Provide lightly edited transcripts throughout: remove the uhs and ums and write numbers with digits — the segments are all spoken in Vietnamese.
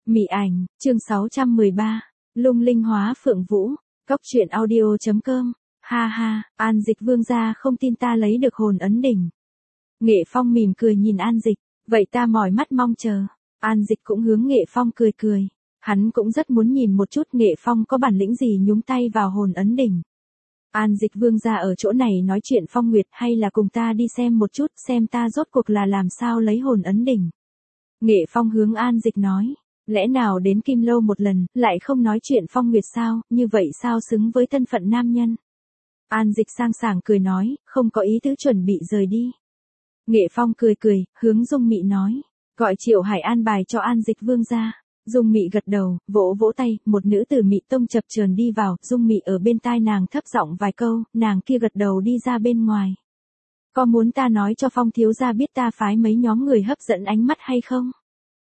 Mị ảnh, chương 613. Lung linh hóa Phượng Vũ. Cóc truyện audio.com. Ha ha, An Dịch vương gia không tin ta lấy được hồn ấn đỉnh. Nghệ Phong mỉm cười nhìn An Dịch, vậy ta mỏi mắt mong chờ. An Dịch cũng hướng Nghệ Phong cười cười. Hắn cũng rất muốn nhìn một chút Nghệ Phong có bản lĩnh gì nhúng tay vào hồn ấn đỉnh. An Dịch vương gia ở chỗ này nói chuyện Phong Nguyệt hay là cùng ta đi xem một chút xem ta rốt cuộc là làm sao lấy hồn ấn đỉnh. Nghệ Phong hướng An Dịch nói, lẽ nào đến Kim Lâu một lần, lại không nói chuyện Phong Nguyệt sao, như vậy sao xứng với thân phận nam nhân. An Dịch sang sảng cười nói, không có ý tứ chuẩn bị rời đi. Nghệ Phong cười cười, hướng Dung Mị nói, gọi Triệu Hải an bài cho An Dịch vương gia. Dung Mị gật đầu, vỗ vỗ tay, một nữ tử Mị Tông chập chờn đi vào, Dung Mị ở bên tai nàng thấp giọng vài câu, nàng kia gật đầu đi ra bên ngoài. Có muốn ta nói cho Phong thiếu gia biết ta phái mấy nhóm người hấp dẫn ánh mắt hay không?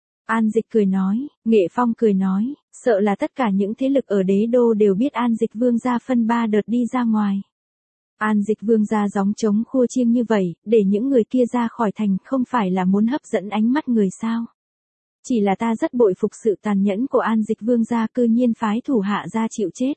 An Dịch cười nói, Nghệ Phong cười nói, sợ là tất cả những thế lực ở đế đô đều biết An Dịch vương gia phân 3 đợt đi ra ngoài. An Dịch vương gia gióng trống khua chiêng như vậy, để những người kia ra khỏi thành không phải là muốn hấp dẫn ánh mắt người sao? Chỉ là ta rất bội phục sự tàn nhẫn của An Dịch vương gia cư nhiên phái thủ hạ ra chịu chết.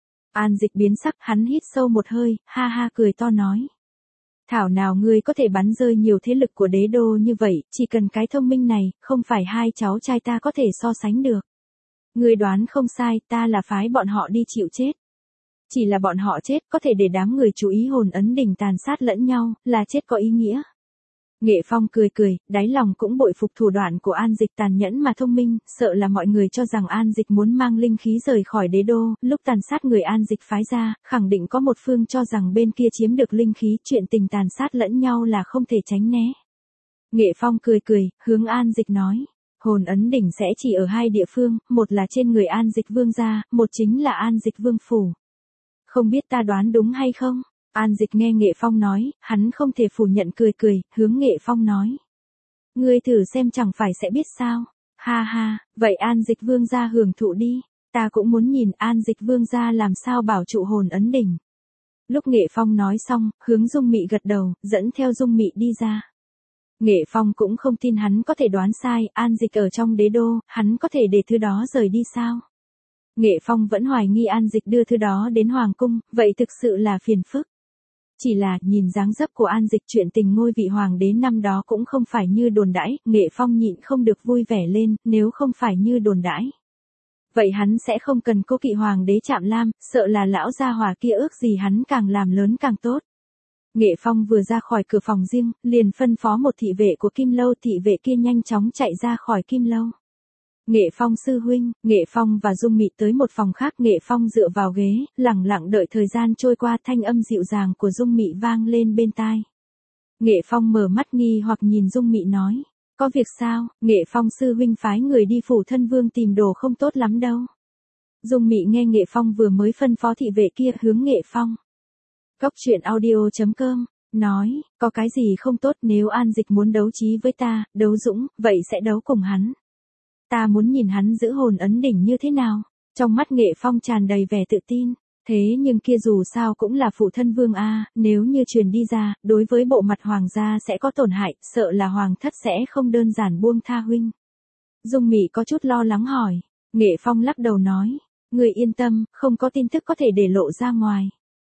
An Dịch biến sắc, hắn hít sâu một hơi, ha ha cười to nói. Thảo nào ngươi có thể bắn rơi nhiều thế lực của đế đô như vậy, chỉ cần cái thông minh này, không phải hai cháu trai ta có thể so sánh được. Ngươi đoán không sai, ta là phái bọn họ đi chịu chết. Chỉ là bọn họ chết có thể để đám người chú ý hồn ấn đỉnh tàn sát lẫn nhau, là chết có ý nghĩa. Nghệ Phong cười cười, đáy lòng cũng bội phục thủ đoạn của An Dịch tàn nhẫn mà thông minh, sợ là mọi người cho rằng An Dịch muốn mang linh khí rời khỏi đế đô, lúc tàn sát người An Dịch phái ra, khẳng định có một phương cho rằng bên kia chiếm được linh khí, chuyện tình tàn sát lẫn nhau là không thể tránh né. Nghệ Phong cười cười, hướng An Dịch nói, hồn ấn đỉnh sẽ chỉ ở 2 địa phương, một là trên người An Dịch vương gia, một chính là An Dịch vương phủ. Không biết ta đoán đúng hay không? An Dịch nghe Nghệ Phong nói, hắn không thể phủ nhận cười cười, hướng Nghệ Phong nói. Ngươi thử xem chẳng phải sẽ biết sao. Ha ha, vậy An Dịch vương gia hưởng thụ đi, ta cũng muốn nhìn An Dịch vương gia làm sao bảo trụ hồn ấn đỉnh. Lúc Nghệ Phong nói xong, hướng Dung Mị gật đầu, dẫn theo Dung Mị đi ra. Nghệ Phong cũng không tin hắn có thể đoán sai, An Dịch ở trong đế đô, hắn có thể để thứ đó rời đi sao? Nghệ Phong vẫn hoài nghi An Dịch đưa thứ đó đến Hoàng cung, vậy thực sự là phiền phức. Chỉ là, nhìn dáng dấp của An Dịch chuyện tình ngôi vị hoàng đế năm đó cũng không phải như đồn đãi, Nghệ Phong nhịn không được vui vẻ lên, nếu không phải như đồn đãi. Vậy hắn sẽ không cần cố kỵ hoàng đế Trạm Lam, sợ là lão gia hỏa kia ước gì hắn càng làm lớn càng tốt. Nghệ Phong vừa ra khỏi cửa phòng riêng, liền phân phó một thị vệ của Kim Lâu, thị vệ kia nhanh chóng chạy ra khỏi Kim Lâu. Nghệ Phong sư huynh, Nghệ Phong và Dung Mị tới một phòng khác, Nghệ Phong dựa vào ghế, lặng lặng đợi thời gian trôi qua, thanh âm dịu dàng của Dung Mị vang lên bên tai. Nghệ Phong mở mắt nghi hoặc nhìn Dung Mị nói, có việc sao? Nghệ Phong sư huynh phái người đi phủ thân vương tìm đồ không tốt lắm đâu. Dung Mị nghe Nghệ Phong vừa mới phân phó thị vệ kia hướng Nghệ Phong. Cóc truyện audio.com, nói, có cái gì không tốt, nếu An Dịch muốn đấu trí với ta, đấu dũng, vậy sẽ đấu cùng hắn. Ta muốn nhìn hắn giữ hồn ấn đỉnh như thế nào. Trong mắt Nghệ Phong tràn đầy vẻ tự tin. Thế nhưng kia dù sao cũng là phụ thân vương a, nếu như truyền đi ra, đối với bộ mặt hoàng gia sẽ có tổn hại, sợ là hoàng thất sẽ không đơn giản buông tha huynh. Dung Mị có chút lo lắng hỏi. Nghệ Phong lắc đầu nói, người yên tâm, không có tin tức có thể để lộ ra ngoài.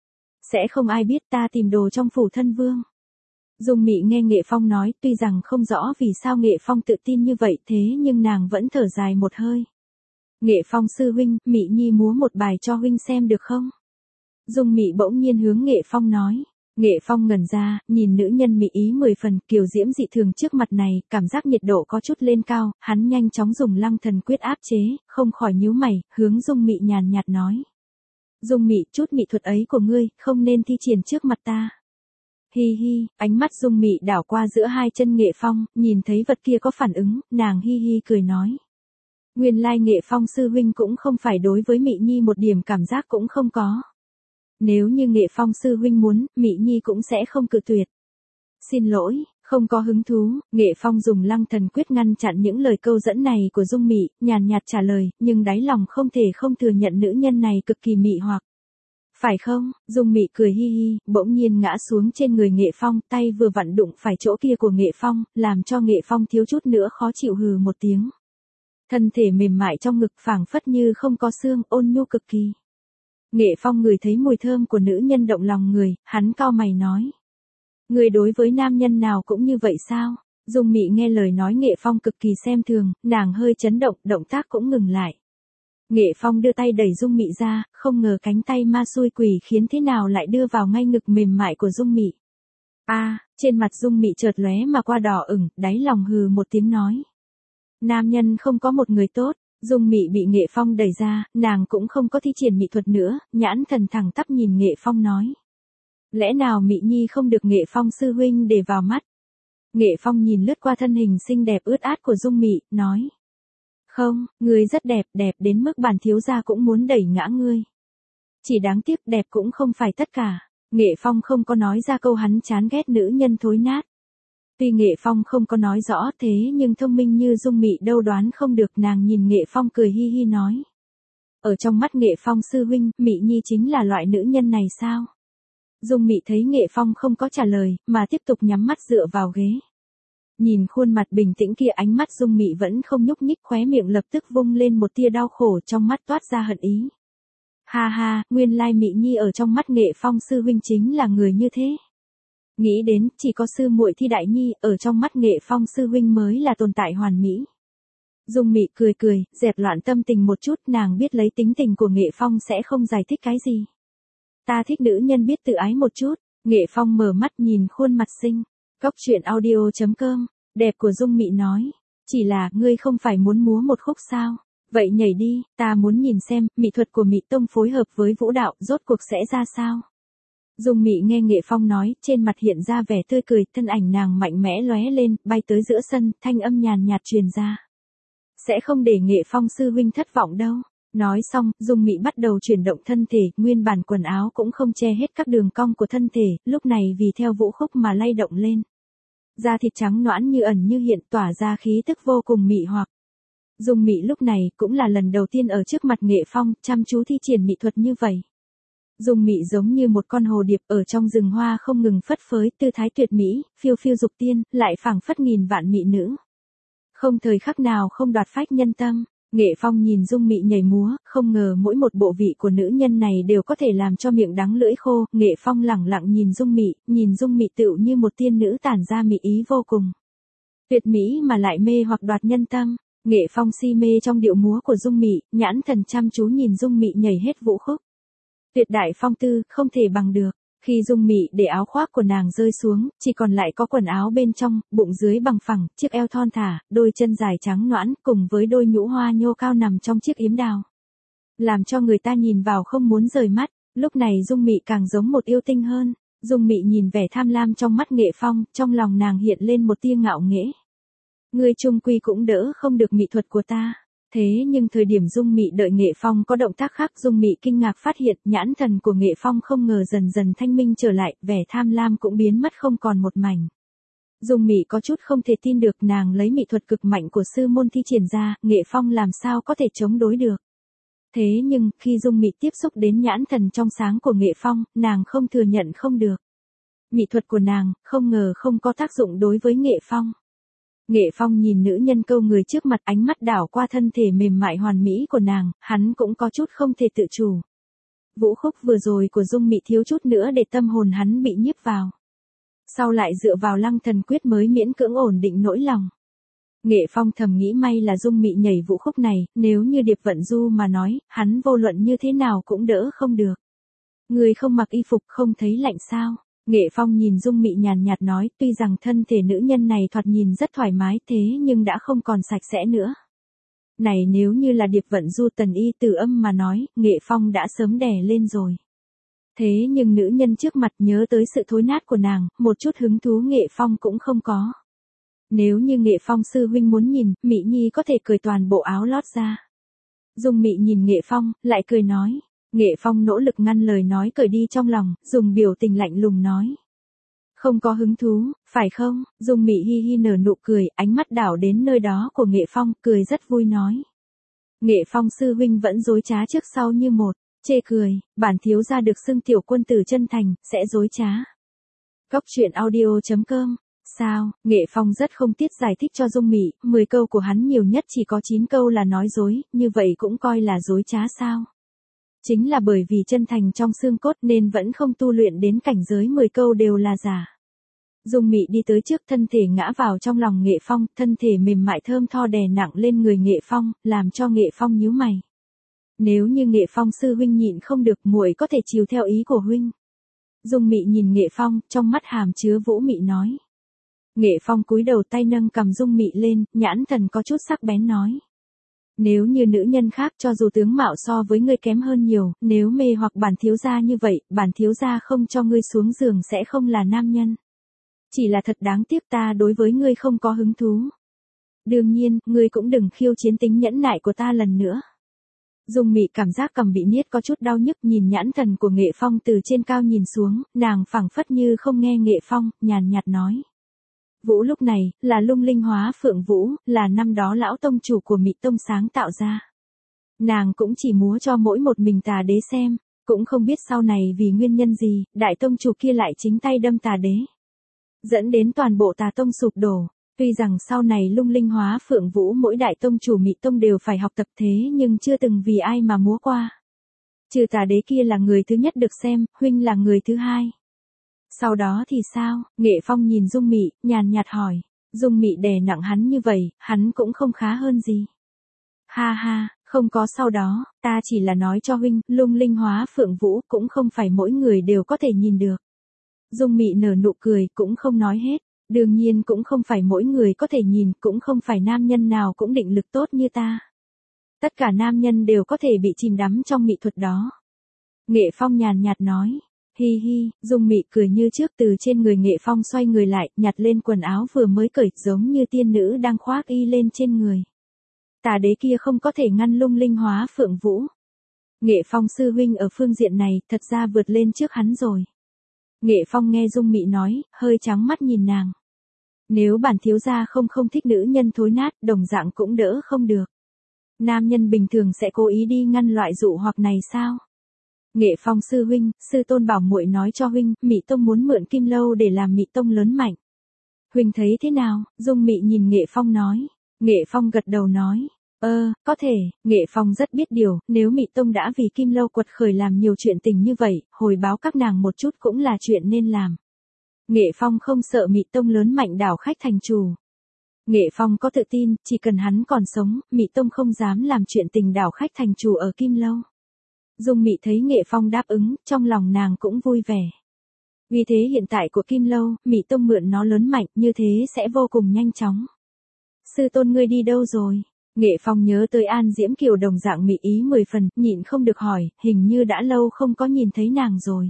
Sẽ không ai biết ta tìm đồ trong phủ thân vương. Dung Mị nghe Nghệ Phong nói, tuy rằng không rõ vì sao Nghệ Phong tự tin như vậy, thế nhưng nàng vẫn thở dài một hơi. Nghệ Phong sư huynh, Mị Nhi múa một bài cho huynh xem được không? Dung Mị bỗng nhiên hướng Nghệ Phong nói. Nghệ Phong ngẩn ra, nhìn nữ nhân Mị ý 10 phần, kiều diễm dị thường trước mặt này, cảm giác nhiệt độ có chút lên cao, hắn nhanh chóng dùng Lăng Thần quyết áp chế, không khỏi nhíu mày, hướng Dung Mị nhàn nhạt nói. Dung Mị, chút mỹ thuật ấy của ngươi, không nên thi triển trước mặt ta. Hi hi, ánh mắt Dung Mị đảo qua giữa hai chân Nghệ Phong, nhìn thấy vật kia có phản ứng, nàng hi hi cười nói. Nguyên lai Nghệ Phong sư huynh cũng không phải đối với Mị Nhi một điểm cảm giác cũng không có. Nếu như Nghệ Phong sư huynh muốn, Mị Nhi cũng sẽ không cự tuyệt. Xin lỗi, không có hứng thú. Nghệ Phong dùng Lăng Thần quyết ngăn chặn những lời câu dẫn này của Dung Mị, nhàn nhạt trả lời, nhưng đáy lòng không thể không thừa nhận nữ nhân này cực kỳ mị hoặc. Phải không? Dung Mị cười hi hi, bỗng nhiên ngã xuống trên người Nghệ Phong, tay vừa vặn đụng phải chỗ kia của Nghệ Phong, làm cho Nghệ Phong thiếu chút nữa khó chịu hừ một tiếng. Thân thể mềm mại trong ngực phảng phất như không có xương, ôn nhu cực kỳ. Nghệ Phong ngửi thấy mùi thơm của nữ nhân động lòng người, hắn cau mày nói. Người đối với nam nhân nào cũng như vậy sao? Dung Mị nghe lời nói Nghệ Phong cực kỳ xem thường, nàng hơi chấn động, động tác cũng ngừng lại. Nghệ Phong đưa tay đẩy Dung Mị ra, không ngờ cánh tay ma xui quỷ khiến thế nào lại đưa vào ngay ngực mềm mại của Dung Mị. Trên mặt Dung Mị chợt lóe mà qua đỏ ửng, đáy lòng hừ một tiếng nói. Nam nhân không có một người tốt. Dung Mị bị Nghệ Phong đẩy ra, nàng cũng không có thi triển mỹ thuật nữa, nhãn thần thẳng tắp nhìn Nghệ Phong nói. Lẽ nào Mị Nhi không được Nghệ Phong sư huynh để vào mắt? Nghệ Phong nhìn lướt qua thân hình xinh đẹp ướt át của Dung Mị, nói. Không, ngươi rất đẹp, đẹp đến mức bản thiếu gia cũng muốn đẩy ngã ngươi. Chỉ đáng tiếc đẹp cũng không phải tất cả. Nghệ Phong không có nói ra câu hắn chán ghét nữ nhân thối nát. Tuy Nghệ Phong không có nói rõ thế nhưng thông minh như Dung Mị đâu đoán không được, nàng nhìn Nghệ Phong cười hi hi nói. Ở trong mắt Nghệ Phong sư huynh, Mị Nhi chính là loại nữ nhân này sao? Dung Mị thấy Nghệ Phong không có trả lời, mà tiếp tục nhắm mắt dựa vào ghế. Nhìn khuôn mặt bình tĩnh kia, ánh mắt Dung Mị vẫn không nhúc nhích, khóe miệng lập tức vung lên một tia đau khổ, trong mắt toát ra hận ý. Ha ha, nguyên lai Mị Nhi ở trong mắt Nghệ Phong sư huynh chính là người như thế. Nghĩ đến, chỉ có sư muội Thi Đại Nhi, ở trong mắt Nghệ Phong sư huynh mới là tồn tại hoàn mỹ. Dung Mị cười cười, dẹp loạn tâm tình một chút, nàng biết lấy tính tình của Nghệ Phong sẽ không giải thích cái gì. Ta thích nữ nhân biết tự ái một chút. Nghệ Phong mở mắt nhìn khuôn mặt xinh. Cốc truyện audio.com, đẹp của Dung Mị nói. Chỉ là, ngươi không phải muốn múa một khúc sao? Vậy nhảy đi, ta muốn nhìn xem, mỹ thuật của Mị Tông phối hợp với vũ đạo, rốt cuộc sẽ ra sao? Dung Mị nghe Nghệ Phong nói, trên mặt hiện ra vẻ tươi cười, thân ảnh nàng mạnh mẽ lóe lên, bay tới giữa sân, thanh âm nhàn nhạt truyền ra. Sẽ không để Nghệ Phong sư huynh thất vọng đâu. Nói xong, Dung Mị bắt đầu chuyển động thân thể, nguyên bản quần áo cũng không che hết các đường cong của thân thể, lúc này vì theo vũ khúc mà lay động lên. Da thịt trắng nõn như ẩn như hiện, tỏa ra khí tức vô cùng mị hoặc. Dung Mị lúc này cũng là lần đầu tiên ở trước mặt Nghệ Phong, chăm chú thi triển mỹ thuật như vậy. Dung Mị giống như một con hồ điệp ở trong rừng hoa không ngừng phất phới, tư thái tuyệt mỹ, phiêu phiêu dục tiên, lại phảng phất nghìn vạn mỹ nữ. Không thời khắc nào không đoạt phách nhân tâm. Nghệ Phong nhìn Dung Mị nhảy múa, không ngờ mỗi một bộ vị của nữ nhân này đều có thể làm cho miệng đắng lưỡi khô. Nghệ Phong lẳng lặng nhìn Dung Mị tựu như một tiên nữ tản ra mỹ ý vô cùng. Tuyệt mỹ mà lại mê hoặc đoạt nhân tâm. Nghệ Phong si mê trong điệu múa của Dung Mị, nhãn thần chăm chú nhìn Dung Mị nhảy hết vũ khúc. Tuyệt đại phong tư, không thể bằng được. Khi Dung Mị để áo khoác của nàng rơi xuống, chỉ còn lại có quần áo bên trong, bụng dưới bằng phẳng, chiếc eo thon thả, đôi chân dài trắng nõn cùng với đôi nhũ hoa nhô cao nằm trong chiếc yếm đào. Làm cho người ta nhìn vào không muốn rời mắt, lúc này Dung Mị càng giống một yêu tinh hơn. Dung Mị nhìn vẻ tham lam trong mắt Nghệ Phong, trong lòng nàng hiện lên một tia ngạo nghễ. Ngươi chung quy cũng đỡ không được mỹ thuật của ta. Thế nhưng thời điểm Dung Mị đợi Nghệ Phong có động tác khác, Dung Mị kinh ngạc phát hiện nhãn thần của Nghệ Phong không ngờ dần dần thanh minh trở lại, vẻ tham lam cũng biến mất không còn một mảnh. Dung Mị có chút không thể tin được, nàng lấy mỹ thuật cực mạnh của sư môn thi triển ra, Nghệ Phong làm sao có thể chống đối được. Thế nhưng, khi Dung Mị tiếp xúc đến nhãn thần trong sáng của Nghệ Phong, nàng không thừa nhận không được. Mỹ thuật của nàng, không ngờ không có tác dụng đối với Nghệ Phong. Nghệ Phong nhìn nữ nhân câu người trước mặt, ánh mắt đảo qua thân thể mềm mại hoàn mỹ của nàng, hắn cũng có chút không thể tự chủ. Vũ khúc vừa rồi của Dung Mị thiếu chút nữa để tâm hồn hắn bị nhiếp vào. Sau lại dựa vào Lăng Thần Quyết mới miễn cưỡng ổn định nỗi lòng. Nghệ Phong thầm nghĩ may là Dung Mị nhảy vũ khúc này, nếu như Điệp Vận Du mà nói, hắn vô luận như thế nào cũng đỡ không được. Người không mặc y phục không thấy lạnh sao? Nghệ Phong nhìn Dung Mị nhàn nhạt nói, tuy rằng thân thể nữ nhân này thoạt nhìn rất thoải mái thế nhưng đã không còn sạch sẽ nữa. Này nếu như là Điệp Vận Du Tần Y Tử Âm mà nói, Nghệ Phong đã sớm đè lên rồi. Thế nhưng nữ nhân trước mặt nhớ tới sự thối nát của nàng, một chút hứng thú Nghệ Phong cũng không có. Nếu như Nghệ Phong sư huynh muốn nhìn, Mị Nhi có thể cởi toàn bộ áo lót ra. Dung Mị nhìn Nghệ Phong, lại cười nói. Nghệ Phong nỗ lực ngăn lời nói cởi đi trong lòng, dùng biểu tình lạnh lùng nói. Không có hứng thú, phải không? Dung Mị hi hi nở nụ cười, ánh mắt đảo đến nơi đó của Nghệ Phong, cười rất vui nói. Nghệ Phong sư huynh vẫn dối trá trước sau như một, chê cười, bản thiếu gia được xưng tiểu quân tử chân thành, sẽ dối trá. Cốc truyện audio.com Sao? Nghệ Phong rất không tiết giải thích cho Dung Mị, 10 câu của hắn nhiều nhất chỉ có 9 câu là nói dối, như vậy cũng coi là dối trá sao? Chính là bởi vì chân thành trong xương cốt nên vẫn không tu luyện đến cảnh giới 10 câu đều là giả. Dung Mị đi tới trước, thân thể ngã vào trong lòng Nghệ Phong, thân thể mềm mại thơm tho đè nặng lên người Nghệ Phong, làm cho Nghệ Phong nhíu mày. Nếu như Nghệ Phong sư huynh nhịn không được, muội có thể chiều theo ý của huynh. Dung Mị nhìn Nghệ Phong, trong mắt hàm chứa vũ mị nói. Nghệ Phong cúi đầu, tay nâng cầm Dung Mị lên, nhãn thần có chút sắc bén nói. Nếu như nữ nhân khác cho dù tướng mạo so với ngươi kém hơn nhiều, nếu mê hoặc bản thiếu gia như vậy, bản thiếu gia không cho ngươi xuống giường sẽ không là nam nhân. Chỉ là thật đáng tiếc, ta đối với ngươi không có hứng thú. Đương nhiên, ngươi cũng đừng khiêu chiến tính nhẫn nại của ta lần nữa. Dung Mị cảm giác cầm bị niết có chút đau nhức, nhìn nhãn thần của Nghệ Phong từ trên cao nhìn xuống, nàng phảng phất như không nghe Nghệ Phong, nhàn nhạt nói. Vũ lúc này, là Lung Linh Hóa Phượng Vũ, là năm đó lão tông chủ của Mị Tông sáng tạo ra. Nàng cũng chỉ múa cho mỗi một mình Tà Đế xem, cũng không biết sau này vì nguyên nhân gì, đại tông chủ kia lại chính tay đâm Tà Đế. Dẫn đến toàn bộ Tà Tông sụp đổ. Tuy rằng sau này Lung Linh Hóa Phượng Vũ mỗi đại tông chủ Mị Tông đều phải học tập thế nhưng chưa từng vì ai mà múa qua. Trừ Tà Đế kia là người thứ nhất được xem, huynh là người thứ hai. Sau đó thì sao? Nghệ Phong nhìn Dung Mị, nhàn nhạt hỏi. Dung Mị đè nặng hắn như vậy, hắn cũng không khá hơn gì. Ha ha, không có sau đó, ta chỉ là nói cho huynh, Lung Linh Hóa Phượng Vũ cũng không phải mỗi người đều có thể nhìn được. Dung Mị nở nụ cười, cũng không nói hết. Đương nhiên cũng không phải mỗi người có thể nhìn, cũng không phải nam nhân nào cũng định lực tốt như ta. Tất cả nam nhân đều có thể bị chìm đắm trong mỹ thuật đó. Nghệ Phong nhàn nhạt nói. Hi hi, Dung Mị cười như trước, từ trên người Nghệ Phong xoay người lại, nhặt lên quần áo vừa mới cởi, giống như tiên nữ đang khoác y lên trên người. Tà Đế kia không có thể ngăn Lung Linh Hóa Phượng Vũ. Nghệ Phong sư huynh ở phương diện này, thật ra vượt lên trước hắn rồi. Nghệ Phong nghe Dung Mị nói, hơi trắng mắt nhìn nàng. Nếu bản thiếu gia không thích nữ nhân thối nát, đồng dạng cũng đỡ không được. Nam nhân bình thường sẽ cố ý đi ngăn loại dụ hoặc này sao? Nghệ Phong sư huynh, sư tôn bảo muội nói cho huynh, Mị Tông muốn mượn Kim Lâu để làm Mị Tông lớn mạnh. Huynh thấy thế nào? Dung Mị nhìn Nghệ Phong nói. Nghệ Phong gật đầu nói. Có thể, Nghệ Phong rất biết điều, nếu Mị Tông đã vì Kim Lâu quật khởi làm nhiều chuyện tình như vậy, hồi báo các nàng một chút cũng là chuyện nên làm. Nghệ Phong không sợ Mị Tông lớn mạnh đảo khách thành chủ. Nghệ Phong có tự tin, chỉ cần hắn còn sống, Mị Tông không dám làm chuyện tình đảo khách thành chủ ở Kim Lâu. Dung Mị thấy Nghệ Phong đáp ứng, trong lòng nàng cũng vui vẻ. Vì thế hiện tại của Kim Lâu, Mị Tông mượn nó lớn mạnh, như thế sẽ vô cùng nhanh chóng. Sư tôn ngươi đi đâu rồi? Nghệ Phong nhớ tới An Diễm Kiều đồng dạng mị ý 10 phần, nhịn không được hỏi, hình như đã lâu không có nhìn thấy nàng rồi.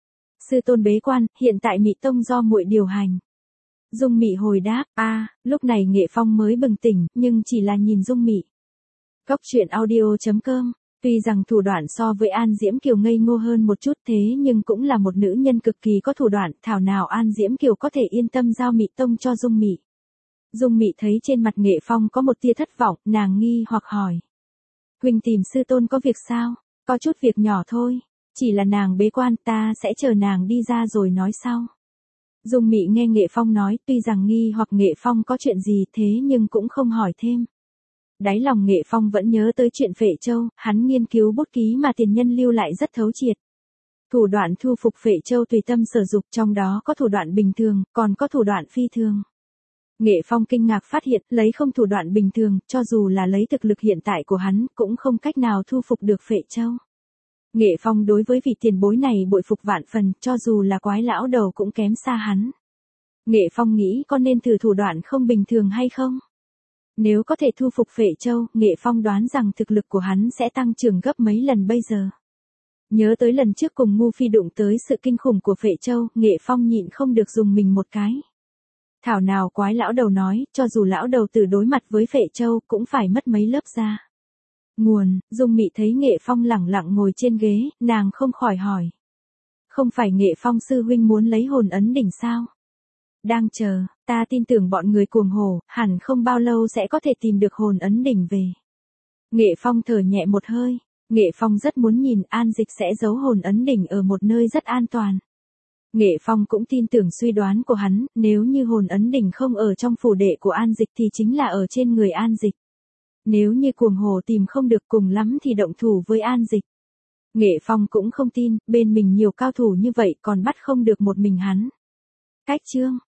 Sư tôn bế quan, hiện tại Mị Tông do muội điều hành. Dung Mị hồi đáp, lúc này Nghệ Phong mới bừng tỉnh, nhưng chỉ là nhìn Dung Mị. Cốc truyện audio.com, tuy rằng thủ đoạn so với An Diễm Kiều ngây ngô hơn một chút thế nhưng cũng là một nữ nhân cực kỳ có thủ đoạn, thảo nào An Diễm Kiều có thể yên tâm giao Mị Tông cho Dung Mị. Dung Mị thấy trên mặt Nghệ Phong có một tia thất vọng, nàng nghi hoặc hỏi. Huynh tìm sư tôn có việc sao? Có chút việc nhỏ thôi, chỉ là nàng bế quan, ta sẽ chờ nàng đi ra rồi nói sau. Dung Mị nghe Nghệ Phong nói, tuy rằng nghi hoặc Nghệ Phong có chuyện gì thế nhưng cũng không hỏi thêm. Đáy lòng Nghệ Phong vẫn nhớ tới chuyện Phệ Châu, hắn nghiên cứu bút ký mà tiền nhân lưu lại rất thấu triệt. Thủ đoạn thu phục Phệ Châu tùy tâm sở dục, trong đó có thủ đoạn bình thường, còn có thủ đoạn phi thường. Nghệ Phong kinh ngạc phát hiện, lấy không thủ đoạn bình thường, cho dù là lấy thực lực hiện tại của hắn, cũng không cách nào thu phục được Phệ Châu. Nghệ Phong đối với vị tiền bối này bội phục vạn phần, cho dù là quái lão đầu cũng kém xa hắn. Nghệ Phong nghĩ có nên thử thủ đoạn không bình thường hay không? Nếu có thể thu phục Phệ Châu, Nghệ Phong đoán rằng thực lực của hắn sẽ tăng trưởng gấp mấy lần bây giờ. Nhớ tới lần trước cùng Ngu Phi đụng tới sự kinh khủng của Phệ Châu, Nghệ Phong nhịn không được dùng mình một cái. Thảo nào quái lão đầu nói, cho dù lão đầu tử đối mặt với Phệ Châu cũng phải mất mấy lớp da. Nguồn, Dung Mị thấy Nghệ Phong lẳng lặng ngồi trên ghế, nàng không khỏi hỏi. Không phải Nghệ Phong sư huynh muốn lấy hồn ấn đỉnh sao? Đang chờ, ta tin tưởng bọn người cuồng hồ, hẳn không bao lâu sẽ có thể tìm được hồn ấn đỉnh về. Nghệ Phong thở nhẹ một hơi, Nghệ Phong rất muốn nhìn An Dịch sẽ giấu hồn ấn đỉnh ở một nơi rất an toàn. Nghệ Phong cũng tin tưởng suy đoán của hắn, nếu như hồn ấn đỉnh không ở trong phủ đệ của An Dịch thì chính là ở trên người An Dịch. Nếu như cuồng hồ tìm không được cùng lắm thì động thủ với An Dịch. Nghệ Phong cũng không tin, bên mình nhiều cao thủ như vậy còn bắt không được một mình hắn. Cách chương